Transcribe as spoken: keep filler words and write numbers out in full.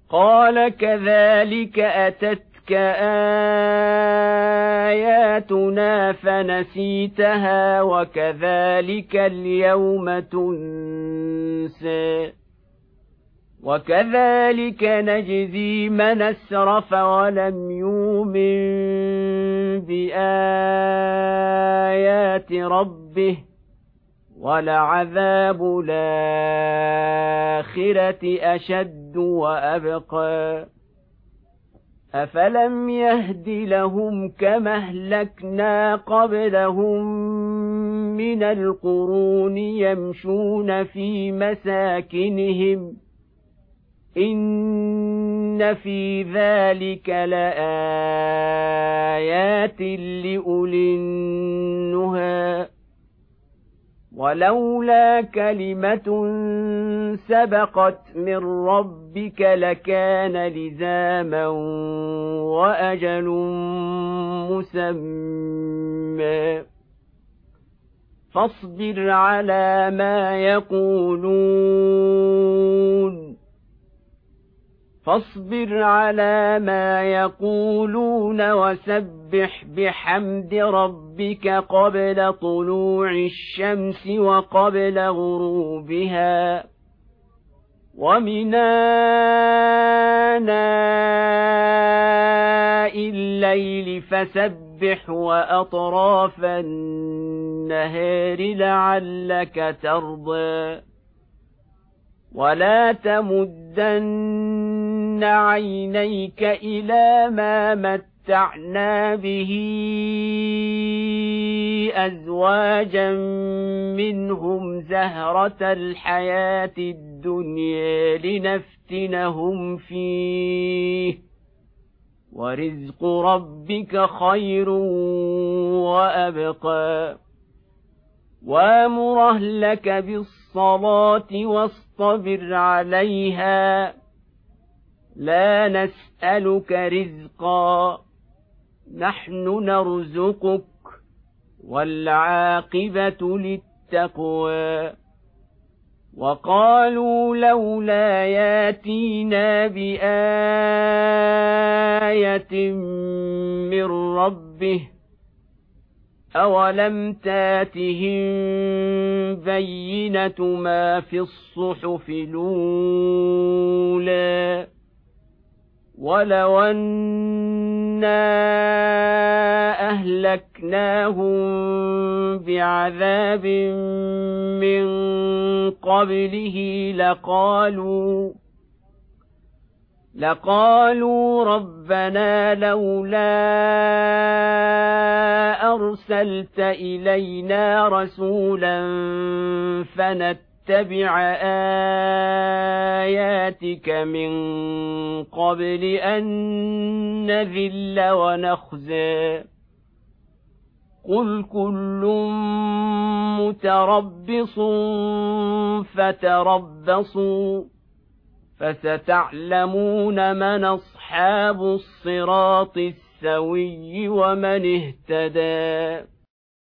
قال كذلك أتتك آياتنا فنسيتها وكذلك اليوم تنسى وكذلك نجزي من أسرف ولم يؤمن بآيات ربه ولعذاب الآخرة أشد وأبقى أفلم يهد لهم كما أهلكنا قبلهم من القرون يمشون في مساكنهم إن في ذلك لآيات لأولي النهى ولولا كلمة سبقت من ربك لكان لزاما وأجل مسمى فاصبر على ما يقولون فاصبر على ما يقولون وسبح بحمد ربك قبل طلوع الشمس وقبل غروبها ومن آناء الليل فسبح وأطراف النهار لعلك ترضى ولا تمدن عينيك إلى ما متعنا به أزواجا منهم زهرة الحياة الدنيا لنفتنهم فيه ورزق ربك خير وأبقى وامر أهلك بالصلاة واصطبر عليها لا نسألك رزقا نحن نرزقك والعاقبة للتقوى وقالوا لولا ياتينا بآية من ربه أولم تاتهم بينة ما في الصحف الأولى ولو أنا أهلكناهم بعذاب من قبله لقالوا لقالوا ربنا لولا أرسلت إلينا رسولا فنتبع آياتك من قبل أن نذل ونخزى قل كل متربص فتربصوا فستعلمون من أصحاب الصراط السوي ومن اهتدى